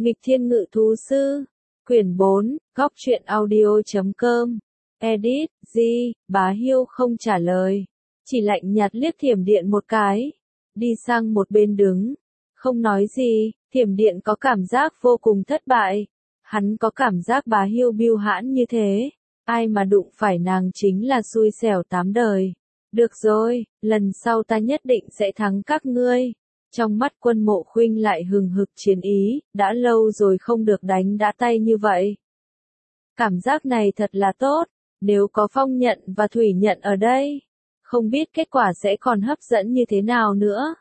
Nghịch Thiên Ngự Thú Sư, quyển 4, góc truyện audio.com, edit, Bá Hiêu không trả lời, chỉ lạnh nhạt liếc Thiểm Điện một cái, đi sang một bên đứng, không nói gì. Thiểm Điện có cảm giác vô cùng thất bại, hắn có cảm giác Bá Hiêu bưu hãn như thế, ai mà đụng phải nàng chính là xui xẻo tám đời. Được rồi, lần sau ta nhất định sẽ thắng các ngươi. Trong mắt Quân Mộ Khuynh lại hừng hực chiến ý, đã lâu rồi không được đánh đã tay như vậy. Cảm giác này thật là tốt, nếu có Phong Nhận và Thủy Nhận ở đây, không biết kết quả sẽ còn hấp dẫn như thế nào nữa.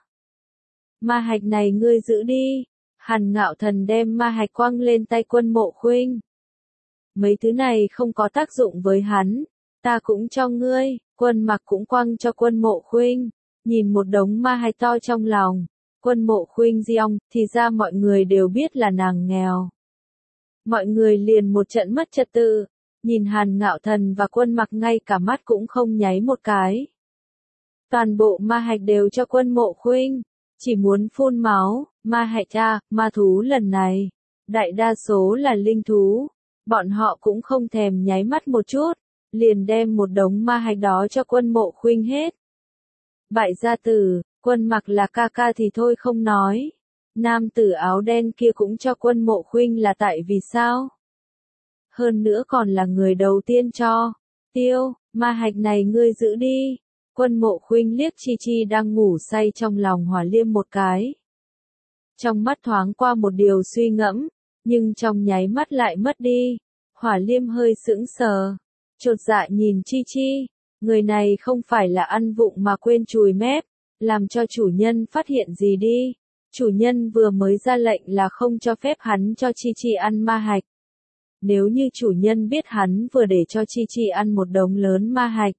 Ma hạch này ngươi giữ đi. Hàn Ngạo Thần đem ma hạch quăng lên tay Quân Mộ Khuynh. Mấy thứ này không có tác dụng với hắn, ta cũng cho ngươi. Quân Mặc cũng quăng cho Quân Mộ Khuynh, nhìn một đống ma hạch to trong lòng. Quân Mộ Khuynh giong, thì ra mọi người đều biết là nàng nghèo. Mọi người liền một trận mất trật tự, nhìn Hàn Ngạo Thần và Quân Mặc ngay cả mắt cũng không nháy một cái. Toàn bộ ma hạch đều cho Quân Mộ Khuynh, chỉ muốn phun máu. Ma hạch ma thú lần này, đại đa số là linh thú, bọn họ cũng không thèm nháy mắt một chút, liền đem một đống ma hạch đó cho Quân Mộ Khuynh hết. Bại gia tử, Quân Mặc là ca ca thì thôi không nói, nam tử áo đen kia cũng cho Quân Mộ Khuynh là tại vì sao? Hơn nữa còn là người đầu tiên cho. Tiêu, ma hạch này ngươi giữ đi. Quân Mộ Khuynh liếc Chi Chi đang ngủ say trong lòng Hỏa Liêm một cái. Trong mắt thoáng qua một điều suy ngẫm, nhưng trong nháy mắt lại mất đi. Hỏa Liêm hơi sững sờ, chột dạ nhìn Chi Chi, người này không phải là ăn vụng mà quên chùi mép, làm cho chủ nhân phát hiện gì đi. Chủ nhân vừa mới ra lệnh là không cho phép hắn cho Chi Chi ăn ma hạch. Nếu như chủ nhân biết hắn vừa để cho Chi Chi ăn một đống lớn ma hạch,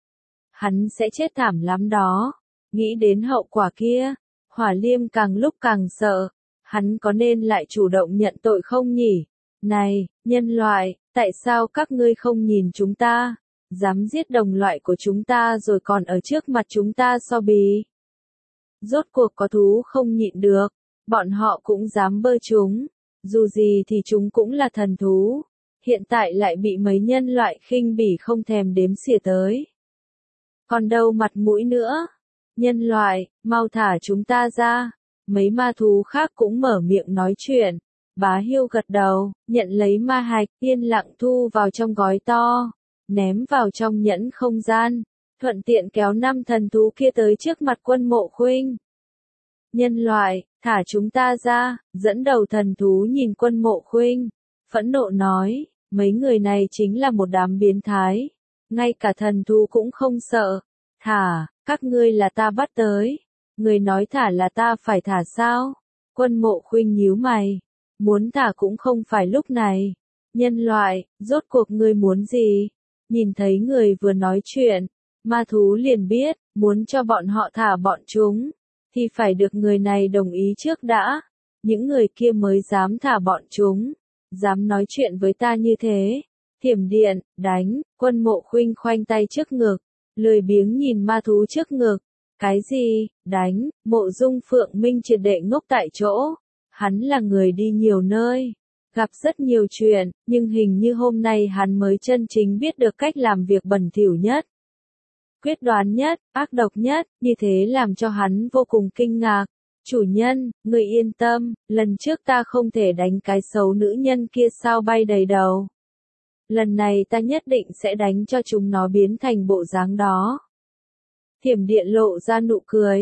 hắn sẽ chết thảm lắm đó. Nghĩ đến hậu quả kia, Hỏa Liêm càng lúc càng sợ, hắn có nên lại chủ động nhận tội không nhỉ? Này, nhân loại, tại sao các ngươi không nhìn chúng ta, dám giết đồng loại của chúng ta rồi còn ở trước mặt chúng ta so bì? Rốt cuộc có thú không nhịn được, bọn họ cũng dám bơ chúng, dù gì thì chúng cũng là thần thú, hiện tại lại bị mấy nhân loại khinh bỉ không thèm đếm xỉa tới. Còn đâu mặt mũi nữa? Nhân loại, mau thả chúng ta ra. Mấy ma thú khác cũng mở miệng nói chuyện. Bá Hiêu gật đầu, nhận lấy ma hạch, yên lặng thu vào trong gói to, ném vào trong nhẫn không gian, thuận tiện kéo 5 thần thú kia tới trước mặt Quân Mộ Khuynh. Nhân loại, thả chúng ta ra. Dẫn đầu thần thú nhìn Quân Mộ Khuynh, phẫn nộ nói, mấy người này chính là một đám biến thái, ngay cả thần thú cũng không sợ. Thả, các ngươi là ta bắt tới, người nói thả là ta phải thả sao? Quân Mộ Khuynh nhíu mày, muốn thả cũng không phải lúc này. Nhân loại, rốt cuộc ngươi muốn gì? Nhìn thấy người vừa nói chuyện, ma thú liền biết, muốn cho bọn họ thả bọn chúng, thì phải được người này đồng ý trước đã. Những người kia mới dám thả bọn chúng, dám nói chuyện với ta như thế. Thiểm Điện, đánh. Quân Mộ Khuynh khoanh tay trước ngực, lười biếng nhìn ma thú trước ngực. Cái gì, đánh? Mộ Dung Phượng Minh triệt để ngốc tại chỗ. Hắn là người đi nhiều nơi, gặp rất nhiều chuyện, nhưng hình như hôm nay hắn mới chân chính biết được cách làm việc bẩn thỉu nhất, quyết đoán nhất, ác độc nhất, như thế làm cho hắn vô cùng kinh ngạc. Chủ nhân, người yên tâm, lần trước ta không thể đánh cái xấu nữ nhân kia sao bay đầy đầu. Lần này ta nhất định sẽ đánh cho chúng nó biến thành bộ dáng đó. Thiểm Điện lộ ra nụ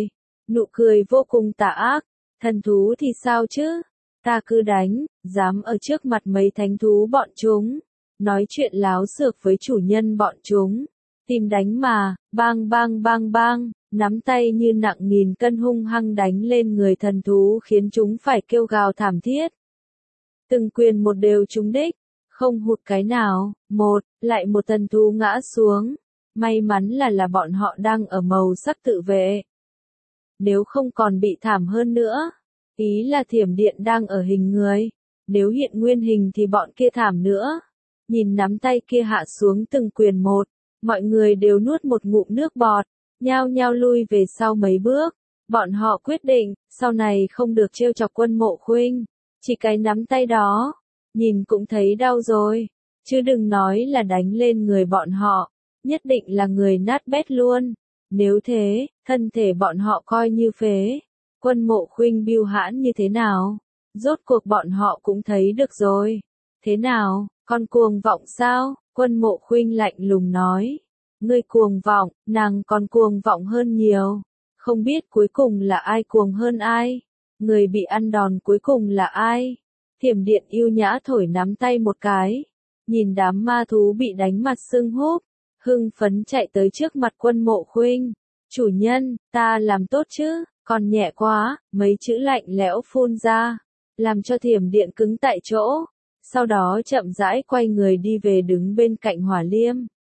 cười vô cùng tà ác. Thần thú thì sao chứ? Ta cứ đánh, dám ở trước mặt mấy thánh thú bọn chúng, nói chuyện láo xược với chủ nhân bọn chúng. Tìm đánh mà, bang bang bang bang, nắm tay như nặng nghìn cân hung hăng đánh lên người thần thú khiến chúng phải kêu gào thảm thiết. Từng quyền một đều trúng đích, không hụt cái nào, lại một thần thú ngã xuống. May mắn là bọn họ đang ở màu sắc tự vệ. Nếu không còn bị thảm hơn nữa. Ý là Thiểm Điện đang ở hình người. Nếu hiện nguyên hình thì bọn kia thảm nữa. Nhìn nắm tay kia hạ xuống từng quyền một, mọi người đều nuốt một ngụm nước bọt, nhao nhao lui về sau mấy bước. Bọn họ quyết định, sau này không được trêu chọc Quân Mộ Khuynh. Chỉ cái nắm tay đó, nhìn cũng thấy đau rồi, chứ đừng nói là đánh lên người bọn họ, nhất định là người nát bét luôn. Nếu thế, thân thể bọn họ coi như phế. Quân Mộ Khuynh bưu hãn như thế nào? Rốt cuộc bọn họ cũng thấy được rồi. Thế nào, con cuồng vọng sao? Quân Mộ Khuynh lạnh lùng nói. Ngươi cuồng vọng, nàng còn cuồng vọng hơn nhiều. Không biết cuối cùng là ai cuồng hơn ai? Người bị ăn đòn cuối cùng là ai? Thiểm Điện yêu nhã thổi nắm tay một cái. Nhìn đám ma thú bị đánh mặt sưng húp, hưng phấn chạy tới trước mặt Quân Mộ Khuynh. Chủ nhân, ta làm tốt chứ, còn nhẹ quá, mấy chữ lạnh lẽo phun ra, làm cho Thiểm Điện cứng tại chỗ. Sau đó chậm rãi quay người đi về đứng bên cạnh Hỏa Liêm.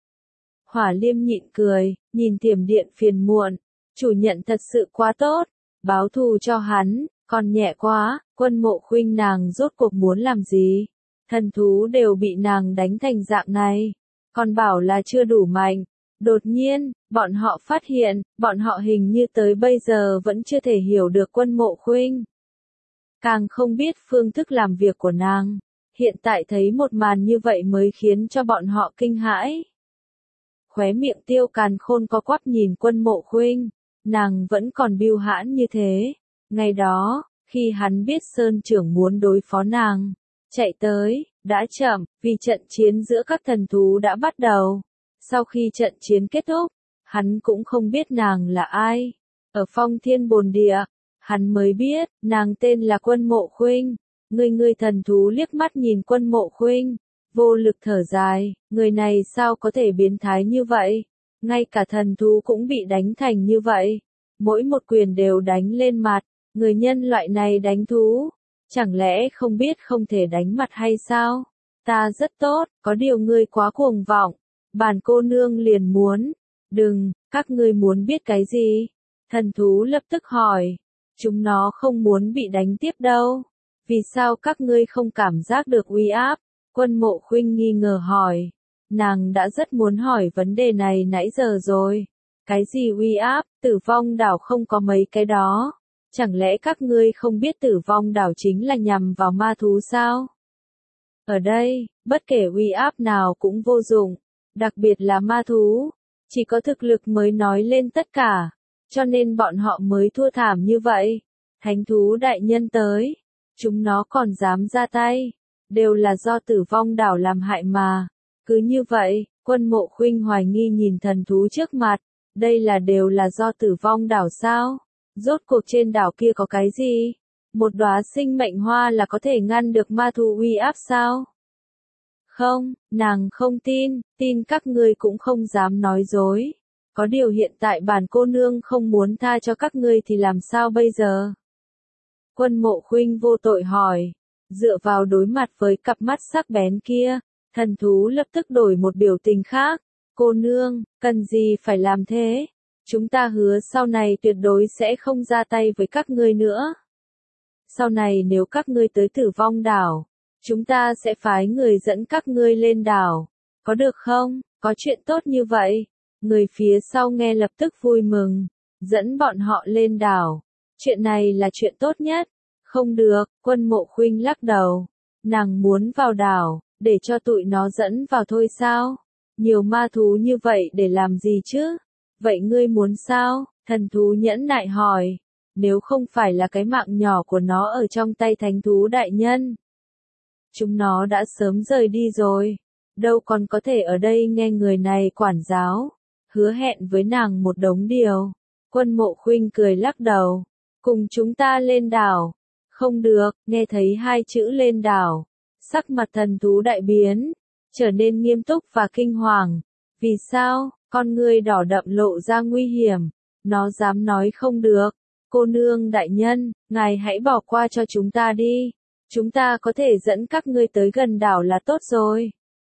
Hỏa Liêm nhịn cười, nhìn Thiểm Điện phiền muộn. Chủ nhận thật sự quá tốt, báo thù cho hắn, còn nhẹ quá, Quân Mộ Khuynh nàng rốt cuộc muốn làm gì? Thần thú đều bị nàng đánh thành dạng này, còn bảo là chưa đủ mạnh. Đột nhiên, bọn họ phát hiện, bọn họ hình như tới bây giờ vẫn chưa thể hiểu được Quân Mộ Khuynh. Càng không biết phương thức làm việc của nàng. Hiện tại thấy một màn như vậy mới khiến cho bọn họ kinh hãi. Khóe miệng Tiêu Càn Khôn co quắp nhìn Quân Mộ Khuynh, nàng vẫn còn bưu hãn như thế. Ngày đó, khi hắn biết Sơn Trưởng muốn đối phó nàng, chạy tới, đã chậm, vì trận chiến giữa các thần thú đã bắt đầu. Sau khi trận chiến kết thúc, hắn cũng không biết nàng là ai. Ở Phong Thiên Bồn Địa, hắn mới biết, nàng tên là Quân Mộ Khuynh. Người thần thú liếc mắt nhìn Quân Mộ Khuynh, vô lực thở dài, người này sao có thể biến thái như vậy? Ngay cả thần thú cũng bị đánh thành như vậy. Mỗi một quyền đều đánh lên mặt, người nhân loại này đánh thú. Chẳng lẽ không biết không thể đánh mặt hay sao? Ta rất tốt, có điều ngươi quá cuồng vọng. Bản cô nương liền muốn. Đừng, các ngươi muốn biết cái gì? Thần thú lập tức hỏi. Chúng nó không muốn bị đánh tiếp đâu. Vì sao các ngươi không cảm giác được uy áp? Quân Mộ Khuynh nghi ngờ hỏi. Nàng đã rất muốn hỏi vấn đề này nãy giờ rồi. Cái gì uy áp? Tử Vong Đảo không có mấy cái đó. Chẳng lẽ các ngươi không biết Tử Vong Đảo chính là nhằm vào ma thú sao? Ở đây, bất kể uy áp nào cũng vô dụng. Đặc biệt là ma thú. Chỉ có thực lực mới nói lên tất cả. Cho nên bọn họ mới thua thảm như vậy. Thánh thú đại nhân tới. Chúng nó còn dám ra tay. Đều là do Tử Vong Đảo làm hại mà. Cứ như vậy, Quân Mộ Khuynh hoài nghi nhìn thần thú trước mặt. Đây đều là do Tử Vong Đảo sao? Rốt cuộc trên đảo kia có cái gì? Một đóa sinh mệnh hoa là có thể ngăn được ma thú uy áp sao? Không, nàng không tin các ngươi cũng không dám nói dối. Có điều hiện tại bản cô nương không muốn tha cho các ngươi thì làm sao bây giờ? Quân Mộ Khuynh vô tội hỏi. Dựa vào đối mặt với cặp mắt sắc bén kia, thần thú lập tức đổi một biểu tình khác. Cô nương, cần gì phải làm thế? Chúng ta hứa sau này tuyệt đối sẽ không ra tay với các ngươi nữa. Sau này nếu các ngươi tới Tử Vong Đảo, chúng ta sẽ phái người dẫn các ngươi lên đảo. Có được không? Có chuyện tốt như vậy. Người phía sau nghe lập tức vui mừng. Dẫn bọn họ lên đảo. Chuyện này là chuyện tốt nhất. Không được, Quân Mộ Khuynh lắc đầu. Nàng muốn vào đảo, để cho tụi nó dẫn vào thôi sao? Nhiều ma thú như vậy để làm gì chứ? Vậy ngươi muốn sao? Thần thú nhẫn nại hỏi. Nếu không phải là cái mạng nhỏ của nó ở trong tay thánh thú đại nhân, chúng nó đã sớm rời đi rồi. Đâu còn có thể ở đây nghe người này quản giáo. Hứa hẹn với nàng một đống điều. Quân Mộ Khuynh cười lắc đầu. Cùng chúng ta lên đảo. Không được, nghe thấy hai chữ lên đảo. Sắc mặt thần thú đại biến. Trở nên nghiêm túc và kinh hoàng. Vì sao? Con ngươi đỏ đậm lộ ra nguy hiểm. Nó dám nói không được. Cô nương đại nhân, ngài hãy bỏ qua cho chúng ta đi. Chúng ta có thể dẫn các ngươi tới gần đảo là tốt rồi.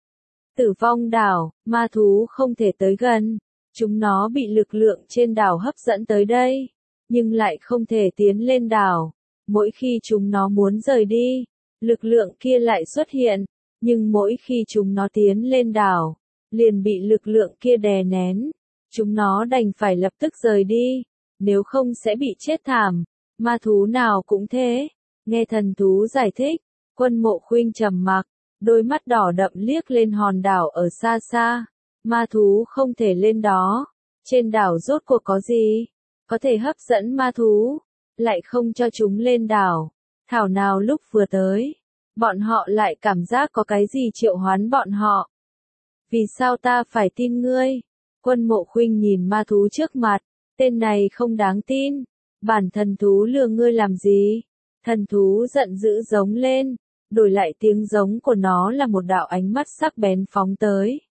Tử Vong Đảo, ma thú không thể tới gần. Chúng nó bị lực lượng trên đảo hấp dẫn tới đây. Nhưng lại không thể tiến lên đảo. Mỗi khi chúng nó muốn rời đi, lực lượng kia lại xuất hiện. Nhưng mỗi khi chúng nó tiến lên đảo, liền bị lực lượng kia đè nén. Chúng nó đành phải lập tức rời đi. Nếu không sẽ bị chết thảm. Ma thú nào cũng thế. Nghe thần thú giải thích, Quân Mộ Khuynh trầm mặc, đôi mắt đỏ đậm liếc lên hòn đảo ở xa xa. Ma thú không thể lên đó. Trên đảo rốt cuộc có gì? Có thể hấp dẫn ma thú, lại không cho chúng lên đảo. Thảo nào lúc vừa tới, bọn họ lại cảm giác có cái gì triệu hoán bọn họ. Vì sao ta phải tin ngươi? Quân Mộ Khuynh nhìn ma thú trước mặt, tên này không đáng tin. Bản thần thú lừa ngươi làm gì? Thần thú giận dữ giống lên, đổi lại tiếng giống của nó là một đạo ánh mắt sắc bén phóng tới.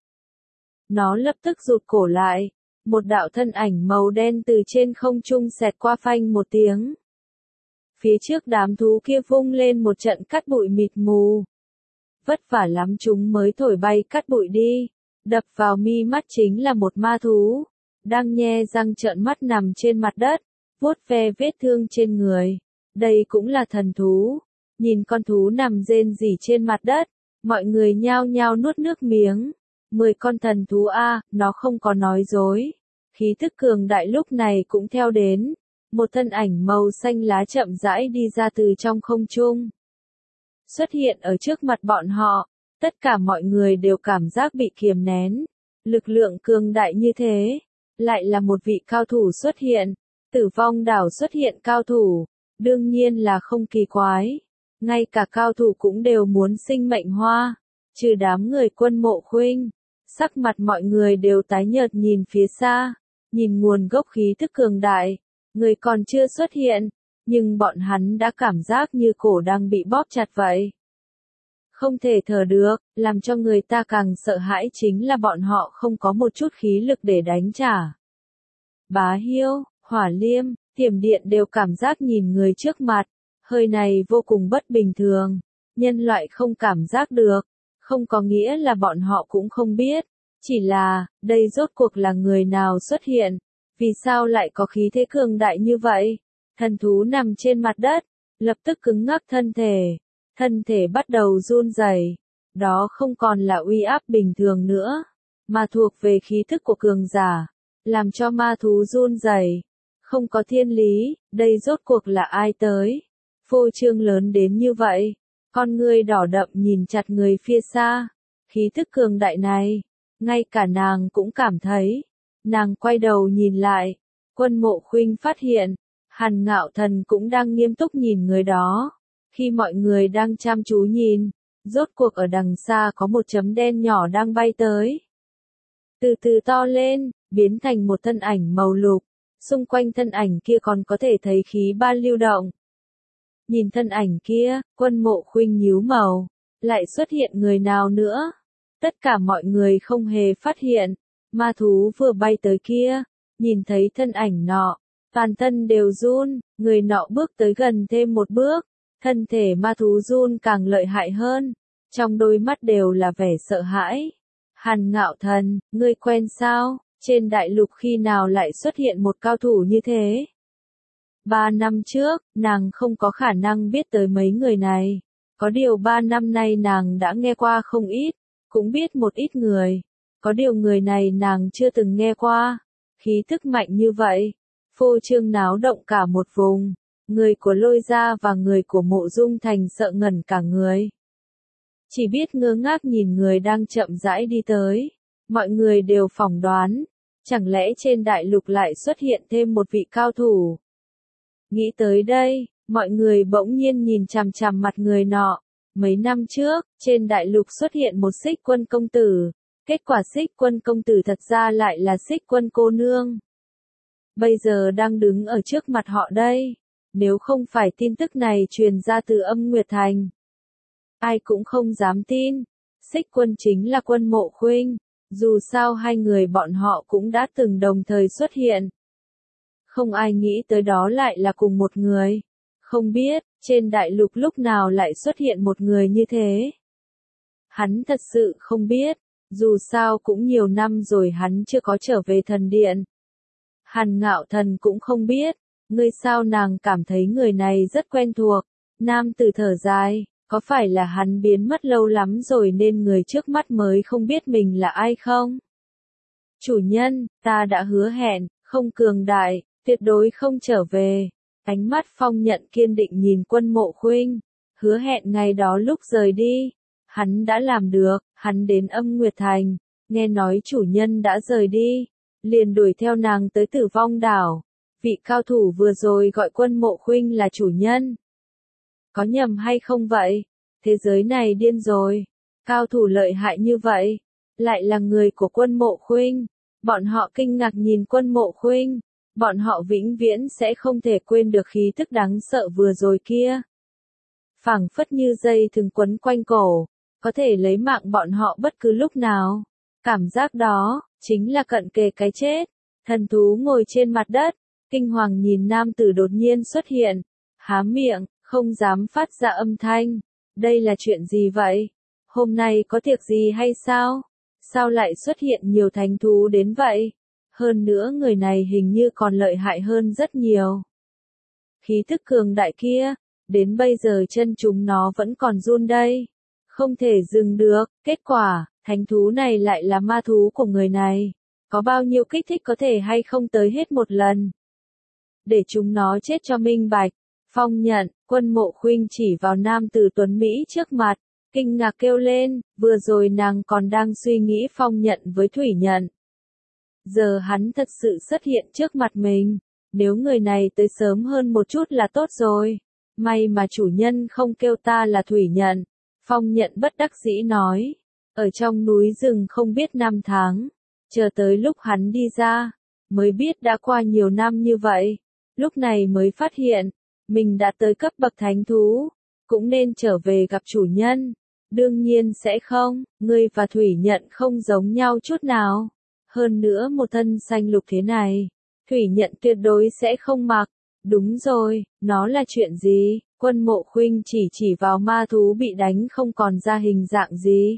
Nó lập tức rụt cổ lại, một đạo thân ảnh màu đen từ trên không trung xẹt qua phanh một tiếng. Phía trước đám thú kia vung lên một trận cát bụi mịt mù. Vất vả lắm chúng mới thổi bay cát bụi đi, đập vào mi mắt chính là một ma thú, đang nhe răng trợn mắt nằm trên mặt đất, vuốt ve vết thương trên người. Đây cũng là thần thú. Nhìn con thú nằm rên rỉ trên mặt đất, mọi người nhao nhao nuốt nước miếng. 10 con thần thú a, nó không có nói dối. Khí thức cường đại lúc này cũng theo đến. Một thân ảnh màu xanh lá chậm rãi đi ra từ trong không trung. Xuất hiện ở trước mặt bọn họ, tất cả mọi người đều cảm giác bị kiềm nén. Lực lượng cường đại như thế, lại là một vị cao thủ xuất hiện. Tử Vong đảo xuất hiện cao thủ, đương nhiên là không kỳ quái. Ngay cả cao thủ cũng đều muốn sinh mệnh hoa, trừ đám người Quân Mộ Khuynh. Sắc mặt mọi người đều tái nhợt nhìn phía xa, nhìn nguồn gốc khí thức cường đại. Người còn chưa xuất hiện, nhưng bọn hắn đã cảm giác như cổ đang bị bóp chặt vậy. Không thể thở được, làm cho người ta càng sợ hãi chính là bọn họ không có một chút khí lực để đánh trả. Bá Hiêu, Hỏa Liêm, Tiềm Điện đều cảm giác nhìn người trước mặt, hơi này vô cùng bất bình thường. Nhân loại không cảm giác được, không có nghĩa là bọn họ cũng không biết. Chỉ là, đây rốt cuộc là người nào xuất hiện, vì sao lại có khí thế cường đại như vậy? Thần thú nằm trên mặt đất, lập tức cứng ngắc thân thể bắt đầu run rẩy. Đó không còn là uy áp bình thường nữa, mà thuộc về khí thức của cường giả, làm cho ma thú run rẩy. Không có thiên lý, đây rốt cuộc là ai tới? Phô trương lớn đến như vậy, con ngươi đỏ đậm nhìn chặt người phía xa, khí thức cường đại này, ngay cả nàng cũng cảm thấy. Nàng quay đầu nhìn lại, Quân Mộ Khuynh phát hiện, Hàn Ngạo Thần cũng đang nghiêm túc nhìn người đó. Khi mọi người đang chăm chú nhìn, rốt cuộc ở đằng xa có một chấm đen nhỏ đang bay tới. Từ từ to lên, biến thành một thân ảnh màu lục, xung quanh thân ảnh kia còn có thể thấy khí ban lưu động. Nhìn thân ảnh kia, Quân Mộ Khuynh nhíu mày, lại xuất hiện người nào nữa? Tất cả mọi người không hề phát hiện, ma thú vừa bay tới kia, nhìn thấy thân ảnh nọ, toàn thân đều run, người nọ bước tới gần thêm một bước, thân thể ma thú run càng lợi hại hơn, trong đôi mắt đều là vẻ sợ hãi. Hàn Ngạo Thần, ngươi quen sao? Trên đại lục khi nào lại xuất hiện một cao thủ như thế? 3 năm trước, nàng không có khả năng biết tới mấy người này. Có điều 3 năm nay nàng đã nghe qua không ít, cũng biết một ít người. Có điều người này nàng chưa từng nghe qua. Khí thức mạnh như vậy, phô trương náo động cả một vùng. Người của Lôi Gia và người của Mộ Dung Thành sợ ngẩn cả người. Chỉ biết ngơ ngác nhìn người đang chậm rãi đi tới. Mọi người đều phỏng đoán, chẳng lẽ trên đại lục lại xuất hiện thêm một vị cao thủ. Nghĩ tới đây, mọi người bỗng nhiên nhìn chằm chằm mặt người nọ. Mấy năm trước, trên đại lục xuất hiện một Xích Quân công tử. Kết quả Xích Quân công tử thật ra lại là Xích Quân cô nương. Bây giờ đang đứng ở trước mặt họ đây. Nếu không phải tin tức này truyền ra từ Âm Nguyệt Thành, ai cũng không dám tin. Xích Quân chính là Quân Mộ Khuynh. Dù sao hai người bọn họ cũng đã từng đồng thời xuất hiện. Không ai nghĩ tới đó lại là cùng một người. Không biết, trên đại lục lúc nào lại xuất hiện một người như thế. Hắn thật sự không biết, dù sao cũng nhiều năm rồi hắn chưa có trở về thần điện. Hàn Ngạo Thần cũng không biết, ngươi sao nàng cảm thấy người này rất quen thuộc. Nam tử thở dài, có phải là hắn biến mất lâu lắm rồi nên người trước mắt mới không biết mình là ai không? Chủ nhân, ta đã hứa hẹn, không cường đại, tuyệt đối không trở về. Ánh mắt Phong Nhận kiên định nhìn Quân Mộ Khuynh, hứa hẹn ngày đó lúc rời đi, hắn đã làm được, hắn đến Âm Nguyệt Thành, nghe nói chủ nhân đã rời đi, liền đuổi theo nàng tới Tử Vong đảo. Vị cao thủ vừa rồi gọi Quân Mộ Khuynh là chủ nhân. Có nhầm hay không vậy? Thế giới này điên rồi. Cao thủ lợi hại như vậy, lại là người của Quân Mộ Khuynh. Bọn họ kinh ngạc nhìn Quân Mộ Khuynh, bọn họ vĩnh viễn sẽ không thể quên được khí tức đáng sợ vừa rồi kia. Phảng phất như dây thừng quấn quanh cổ, có thể lấy mạng bọn họ bất cứ lúc nào. Cảm giác đó, chính là cận kề cái chết. Thần thú ngồi trên mặt đất, kinh hoàng nhìn nam tử đột nhiên xuất hiện, há miệng, không dám phát ra âm thanh. Đây là chuyện gì vậy? Hôm nay có tiệc gì hay sao? Sao lại xuất hiện nhiều thánh thú đến vậy? Hơn nữa người này hình như còn lợi hại hơn rất nhiều. Khí thức cường đại kia, đến bây giờ chân chúng nó vẫn còn run đây. Không thể dừng được, kết quả, thánh thú này lại là ma thú của người này. Có bao nhiêu kích thích có thể hay không tới hết một lần. Để chúng nó chết cho minh bạch. Phong Nhận, Quân Mộ Khuynh chỉ vào nam tử tuấn Mỹ trước mặt, kinh ngạc kêu lên, vừa rồi nàng còn đang suy nghĩ Phong Nhận với Thủy Nhận. Giờ hắn thật sự xuất hiện trước mặt mình, nếu người này tới sớm hơn một chút là tốt rồi. May mà chủ nhân không kêu ta là Thủy Nhận. Phong Nhận bất đắc dĩ nói, ở trong núi rừng không biết năm tháng, chờ tới lúc hắn đi ra, mới biết đã qua nhiều năm như vậy, lúc này mới phát hiện, mình đã tới cấp bậc thánh thú, cũng nên trở về gặp chủ nhân. Đương nhiên sẽ không, ngươi và Thủy Nhận không giống nhau chút nào. Hơn nữa một thân xanh lục thế này, Thủy Nhận tuyệt đối sẽ không mặc. Đúng rồi, nó là chuyện gì? Quân Mộ Khuynh chỉ vào ma thú bị đánh không còn ra hình dạng gì.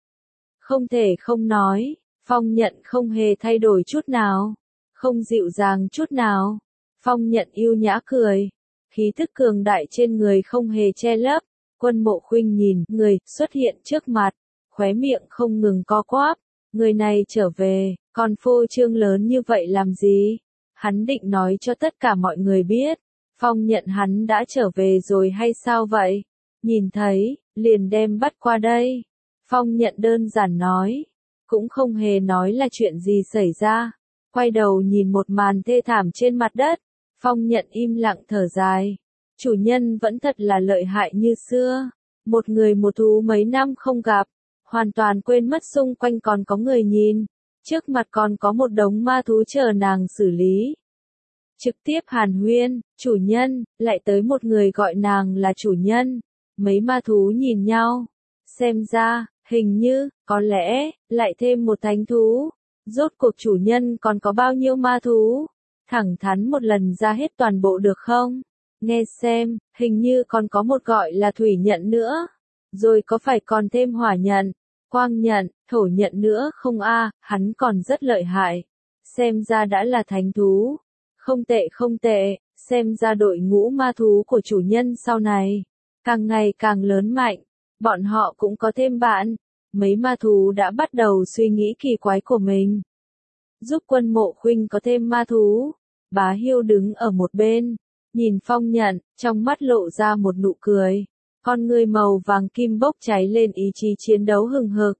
Không thể không nói, Phong Nhận không hề thay đổi chút nào, không dịu dàng chút nào. Phong Nhận yêu nhã cười, khí thức cường đại trên người không hề che lấp. Quân Mộ Khuynh nhìn người xuất hiện trước mặt, khóe miệng không ngừng co quắp. Người này trở về, còn phô trương lớn như vậy làm gì? Hắn định nói cho tất cả mọi người biết, Phong Nhận hắn đã trở về rồi hay sao vậy? Nhìn thấy, liền đem bắt qua đây. Phong Nhận đơn giản nói, cũng không hề nói là chuyện gì xảy ra. Quay đầu nhìn một màn thê thảm trên mặt đất, Phong Nhận im lặng thở dài. Chủ nhân vẫn thật là lợi hại như xưa. Một người một thú mấy năm không gặp, hoàn toàn quên mất xung quanh còn có người nhìn. Trước mặt còn có một đống ma thú chờ nàng xử lý. Trực tiếp hàn huyên, chủ nhân, lại tới một người gọi nàng là chủ nhân. Mấy ma thú nhìn nhau. Xem ra, hình như, có lẽ, lại thêm một thánh thú. Rốt cuộc chủ nhân còn có bao nhiêu ma thú? Thẳng thắn một lần ra hết toàn bộ được không? Nghe xem, hình như còn có một gọi là Thủy Nhận nữa. Rồi có phải còn thêm Hỏa Nhận, Quang Nhận, Thổ Nhận nữa không a? Hắn còn rất lợi hại. Xem ra đã là thánh thú. Không tệ không tệ, xem ra đội ngũ ma thú của chủ nhân sau này, càng ngày càng lớn mạnh. Bọn họ cũng có thêm bạn. Mấy ma thú đã bắt đầu suy nghĩ kỳ quái của mình. Giúp Quân Mộ Khuynh có thêm ma thú. Bá Hiêu đứng ở một bên, nhìn Phong Nhận, trong mắt lộ ra một nụ cười. Con ngươi màu vàng kim bốc cháy lên ý chí chiến đấu hừng hực.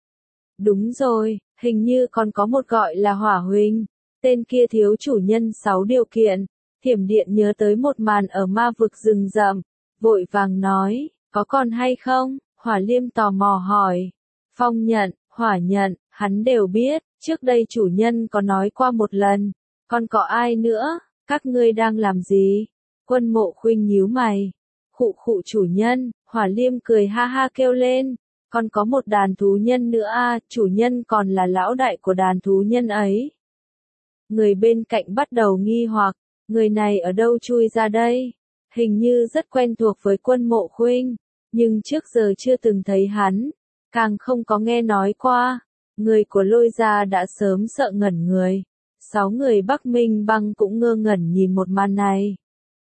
Đúng rồi, hình như còn có một gọi là Hỏa Huỳnh. Tên kia thiếu chủ nhân 6 điều kiện. Thiểm Điện nhớ tới một màn ở ma vực rừng rậm, vội vàng nói, có còn hay không? Hỏa Liêm tò mò hỏi. Phong Nhận, Hỏa Nhận, hắn đều biết, trước đây chủ nhân có nói qua một lần. Còn có ai nữa? Các ngươi đang làm gì? Quân Mộ Khuynh nhíu mày. Khụ khụ chủ nhân, Hỏa Liêm cười ha ha kêu lên. Còn có một đàn thú nhân nữa a, chủ nhân còn là lão đại của đàn thú nhân ấy. Người bên cạnh bắt đầu nghi hoặc, người này ở đâu chui ra đây? Hình như rất quen thuộc với Quân Mộ Khuynh, nhưng trước giờ chưa từng thấy hắn, càng không có nghe nói qua. Người của Lôi gia đã sớm sợ ngẩn người. 6 người Bắc Minh Băng cũng ngơ ngẩn nhìn một màn này.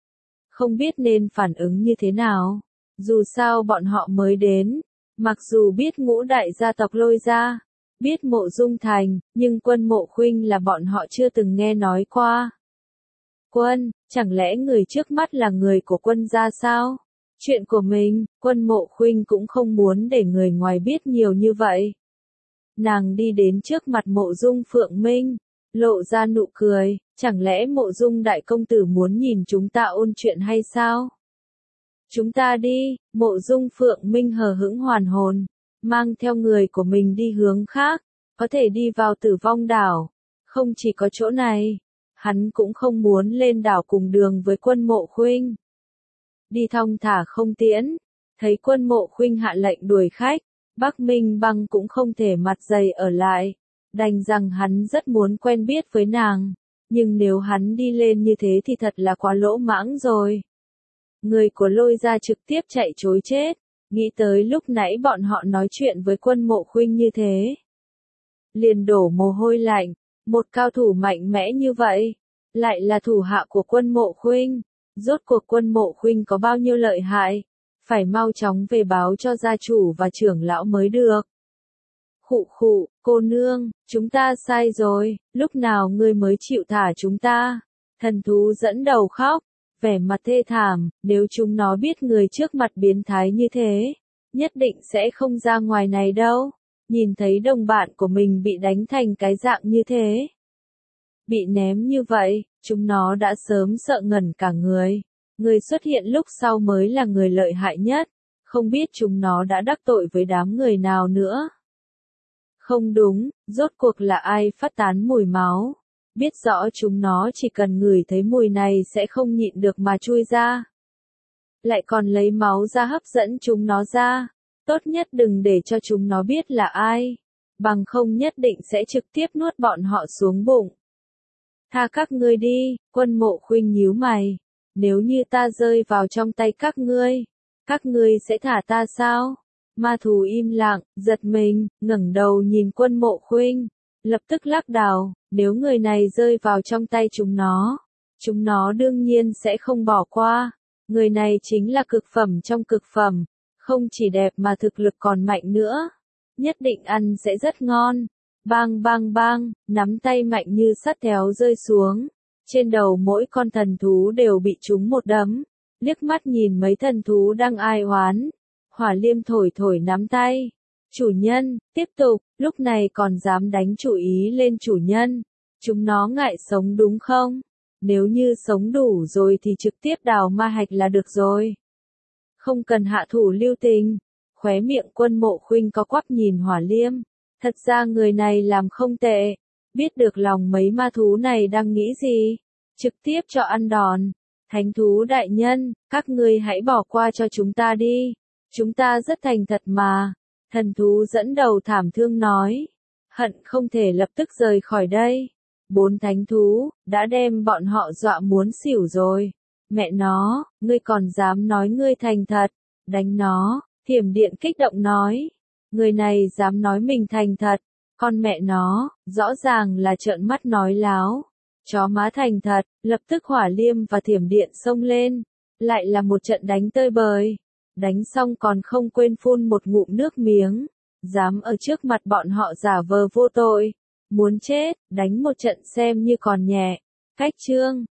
Không biết nên phản ứng như thế nào. Dù sao bọn họ mới đến, mặc dù biết ngũ đại gia tộc Lôi gia, biết Mộ Dung Thành, nhưng Quân Mộ Khuynh là bọn họ chưa từng nghe nói qua. Quân, chẳng lẽ người trước mắt là người của Quân gia sao? Chuyện của mình, Quân Mộ Khuynh cũng không muốn để người ngoài biết nhiều như vậy. Nàng đi đến trước mặt Mộ Dung Phượng Minh, lộ ra nụ cười, chẳng lẽ Mộ Dung đại công tử muốn nhìn chúng ta ôn chuyện hay sao? Chúng ta đi, Mộ Dung Phượng Minh hờ hững hoàn hồn, mang theo người của mình đi hướng khác, có thể đi vào Tử Vong đảo. Không chỉ có chỗ này, hắn cũng không muốn lên đảo cùng đường với Quân Mộ Khuynh. Đi thong thả không tiễn, thấy Quân Mộ Khuynh hạ lệnh đuổi khách, Bắc Minh Băng cũng không thể mặt dày ở lại, đành rằng hắn rất muốn quen biết với nàng, nhưng nếu hắn đi lên như thế thì thật là quá lỗ mãng rồi. Người của Lôi gia trực tiếp chạy trối chết, nghĩ tới lúc nãy bọn họ nói chuyện với Quân Mộ Khuynh như thế. Liền đổ mồ hôi lạnh, một cao thủ mạnh mẽ như vậy, lại là thủ hạ của Quân Mộ Khuynh, rốt cuộc Quân Mộ Khuynh có bao nhiêu lợi hại, phải mau chóng về báo cho gia chủ và trưởng lão mới được. Khụ khụ, cô nương, chúng ta sai rồi, lúc nào ngươi mới chịu thả chúng ta? Thần thú dẫn đầu khóc, vẻ mặt thê thảm, nếu chúng nó biết người trước mặt biến thái như thế, nhất định sẽ không ra ngoài này đâu. Nhìn thấy đồng bạn của mình bị đánh thành cái dạng như thế, bị ném như vậy, chúng nó đã sớm sợ ngẩn cả người. Người xuất hiện lúc sau mới là người lợi hại nhất, không biết chúng nó đã đắc tội với đám người nào nữa. Không đúng, rốt cuộc là ai phát tán mùi máu, biết rõ chúng nó chỉ cần ngửi thấy mùi này sẽ không nhịn được mà chui ra. Lại còn lấy máu ra hấp dẫn chúng nó ra, tốt nhất đừng để cho chúng nó biết là ai, bằng không nhất định sẽ trực tiếp nuốt bọn họ xuống bụng. Tha các ngươi đi, Quân Mộ Khuynh nhíu mày. Nếu như ta rơi vào trong tay các ngươi sẽ thả ta sao? Ma thú im lặng, giật mình, ngẩng đầu nhìn Quân Mộ Khuynh, lập tức lắc đầu, nếu người này rơi vào trong tay chúng nó đương nhiên sẽ không bỏ qua. Người này chính là cực phẩm trong cực phẩm, không chỉ đẹp mà thực lực còn mạnh nữa, nhất định ăn sẽ rất ngon. Bang bang bang, nắm tay mạnh như sắt thép rơi xuống. Trên đầu mỗi con thần thú đều bị trúng một đấm, liếc mắt nhìn mấy thần thú đang ai oán. Hỏa Liêm thổi thổi nắm tay. Chủ nhân, tiếp tục, lúc này còn dám đánh chủ ý lên chủ nhân. Chúng nó ngại sống đúng không? Nếu như sống đủ rồi thì trực tiếp đào ma hạch là được rồi. Không cần hạ thủ lưu tình. Khóe miệng Quân Mộ Khuynh có quắp nhìn Hỏa Liêm. Thật ra người này làm không tệ. Biết được lòng mấy ma thú này đang nghĩ gì, trực tiếp cho ăn đòn. Thánh thú đại nhân, các ngươi hãy bỏ qua cho chúng ta đi. Chúng ta rất thành thật mà. Thần thú dẫn đầu thảm thương nói. Hận không thể lập tức rời khỏi đây. 4 thánh thú, đã đem bọn họ dọa muốn xỉu rồi. Mẹ nó, ngươi còn dám nói ngươi thành thật. Đánh nó, Thiểm Điện kích động nói. Người này dám nói mình thành thật. Con mẹ nó, rõ ràng là trợn mắt nói láo. Chó má thành thật, lập tức Hỏa Liêm và Thiểm Điện xông lên. Lại là một trận đánh tơi bời. Đánh xong còn không quên phun một ngụm nước miếng. Dám ở trước mặt bọn họ giả vờ vô tội. Muốn chết, đánh một trận xem như còn nhẹ. Cách chương